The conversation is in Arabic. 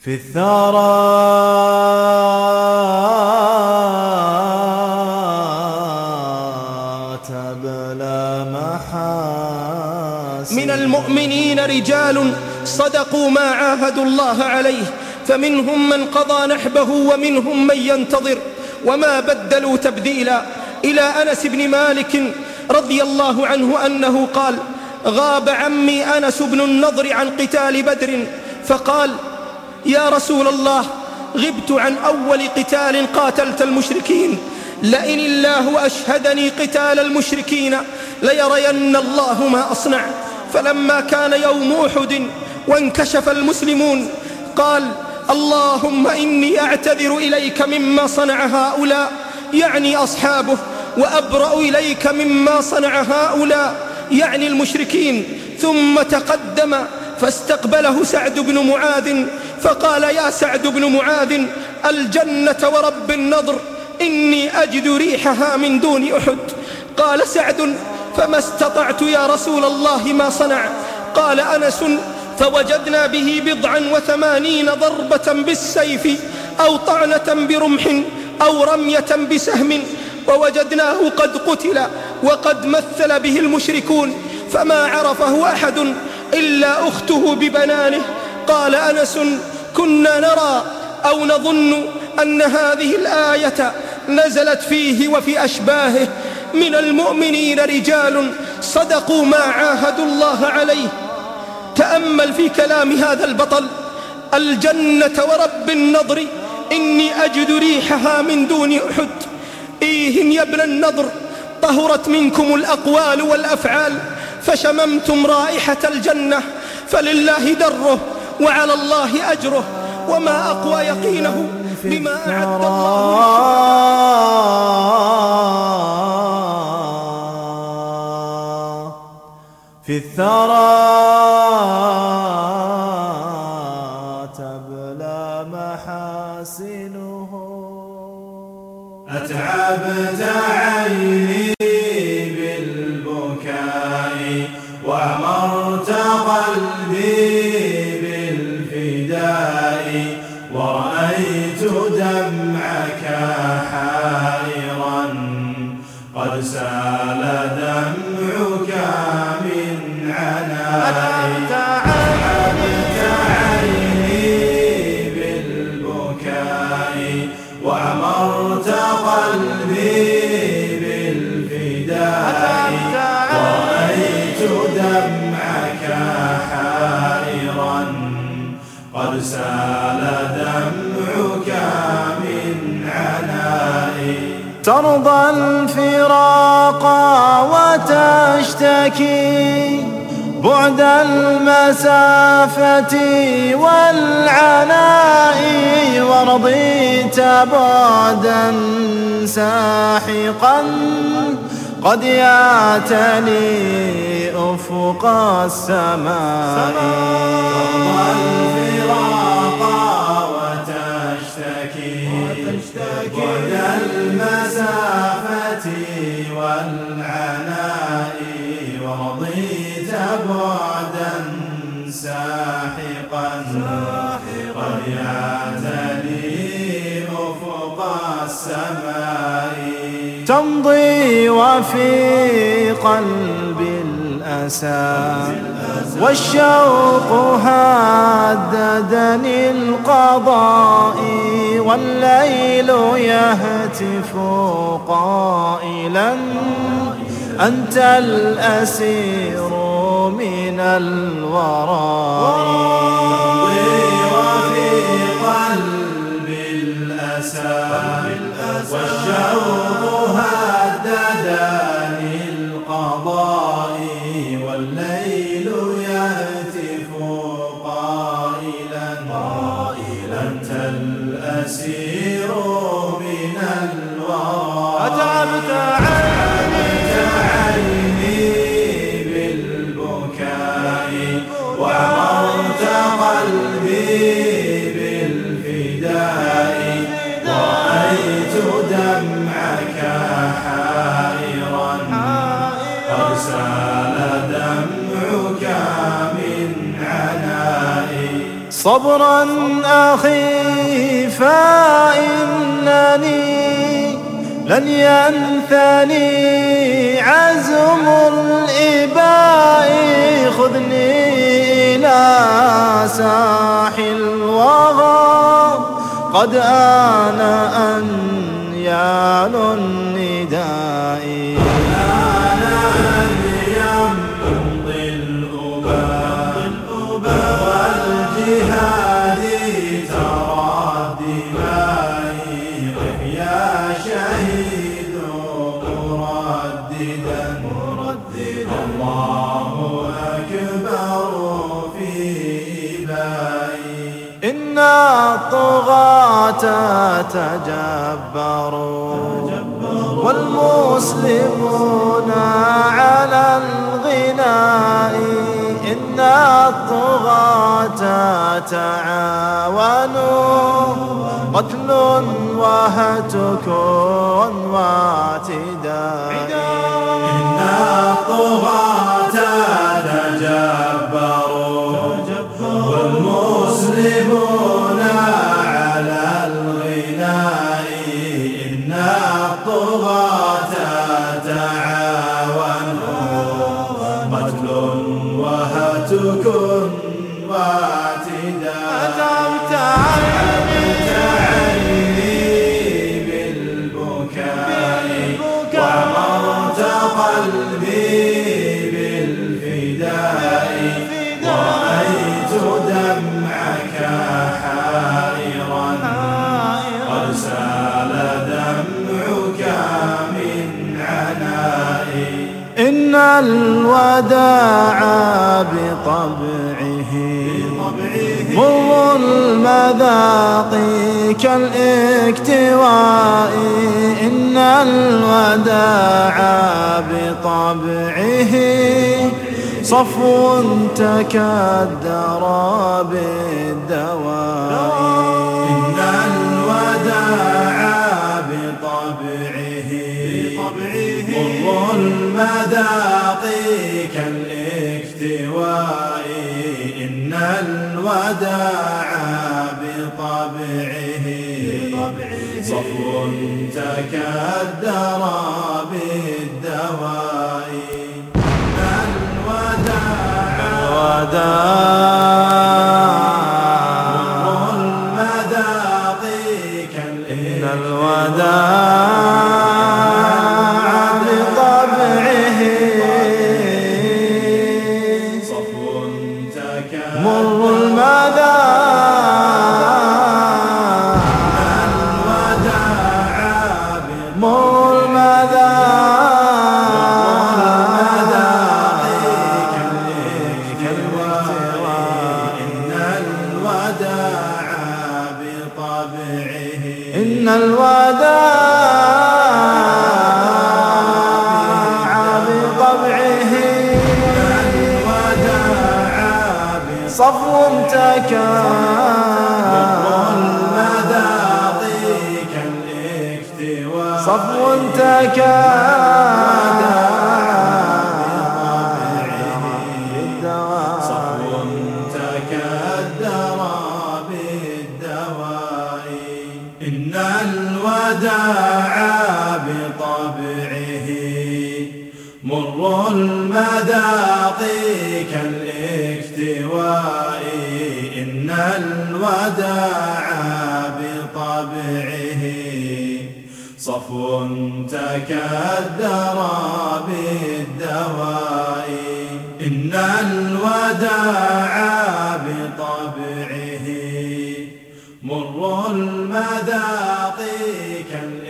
في الثرى تبلى محاسن. من المؤمنين رجال صدقوا ما عاهدوا الله عليه، فمنهم من قضى نحبه ومنهم من ينتظر وما بدلوا تبديلا. إلى أنس بن مالك رضي الله عنه أنه قال: غاب عمي أنس بن النضر عن قتال بدر، فقال: يا رسول الله، غبت عن أول قتال قاتلت المشركين، لئن الله أشهدني قتال المشركين ليرين الله ما أصنع. فلما كان يوم أحد وانكشف المسلمون قال: اللهم إني أعتذر إليك مما صنع هؤلاء، يعني أصحابه، وأبرأ إليك مما صنع هؤلاء، يعني المشركين. ثم تقدم فاستقبله سعد بن معاذ فقال: يا سعد بن معاذ، الجنة ورب النضر، إني أجد ريحها من دون أحد. قال سعد: فما استطعت يا رسول الله ما صنع. قال أنس: فوجدنا به 89 ضربة بالسيف أو طعنة برمح أو رمية بسهم، ووجدناه قد قتل وقد مثل به المشركون، فما عرفه أحد إلا أخته ببنانه. قال أنس: كنا نرى أو نظن أن هذه الآية نزلت فيه وفي أشباهه. من المؤمنين رجال صدقوا ما عاهدوا الله عليه. تأمل في كلام هذا البطل: الجنة ورب النضر، إني أجد ريحها من دون أحد. إيه يا ابن النضر، طهرت منكم الأقوال والأفعال فشممتم رائحة الجنة، فلله دره وعلى الله أجره، وما أقوى يقينه بما أعد الله. في الثرى تبلى محاسنه. أتعبت عيني بالبكاء وأمرت قلبي بالفداء، ورأيت دمعك حائرا قد سال دمعك من عنائي. أتعبت عيني بالبكاء وأمرت قلبي بالفداء، ورأيت دمعك حائرا قد سال دمعك من عنائي. ترضى الفراق وتشتكي بعد المسافة والعناء، ورضيت بعدا ساحقا قد يعتلي أفق السماء. ترضى الفراق وتشتكي بعد المسافة والعناء، ورضيت بعدا ساحقا قد يعتلي أفق السماء. تمضي وفي قلبي الأسى والشوق هددني القضاء، والليل يهتف قائلا: أنت الأسير من الوراء. وفي قلبي الأسى والشوق هددني القضاء، والليل يهتف قائلا: أنت الأسير من الوراء. أتعبت عيني بالبكاء وأمرت قلبي بالفداء، ورأيت دمعك حائرا قد سال دمعك صبرا أخي فإنني لن ينثني عزم الإباء خذني إلى ساحل الوغى قد آن أنيال النداء يمضي الأباء والجهاد ترى الدماء قف يا شهيد مرددا الله أكبر في إبائي إن الطغاة تجبروا والمسلمون على الغناء إن الطغاة تعاونوا قتل وهتك واعتداء إن الطغاة تجبروا والمسلمون على الغناء إن الطغاة تعاونوا قتل وهتك واعتداء أتمت عيني بالبكاء وعمرت قلبي بالفداء رأيت دمعك حائرا قد سال دمعك من عنائي إن الوداع بطبعه مر المذاق كالاكتواء إن الوداع بطبعه صفو تكدر بالدواء إن الوداع بطبعه مر المذاق كالاكتواء إن الوداع بطبعه صفو تكدر بالدواء مر المذاق إن الوداع بطبعه صفو تكدر مر المذاق مر إن الوداع بطبعه صفو المذاق كالاكتواء صفو تكدر بالدواء إن الوداع بطبعه مر المذاق كالاكتواء إن الوداع بطبعه صفو تكدر بالدواء إن الوداع بطبعه مر المذاق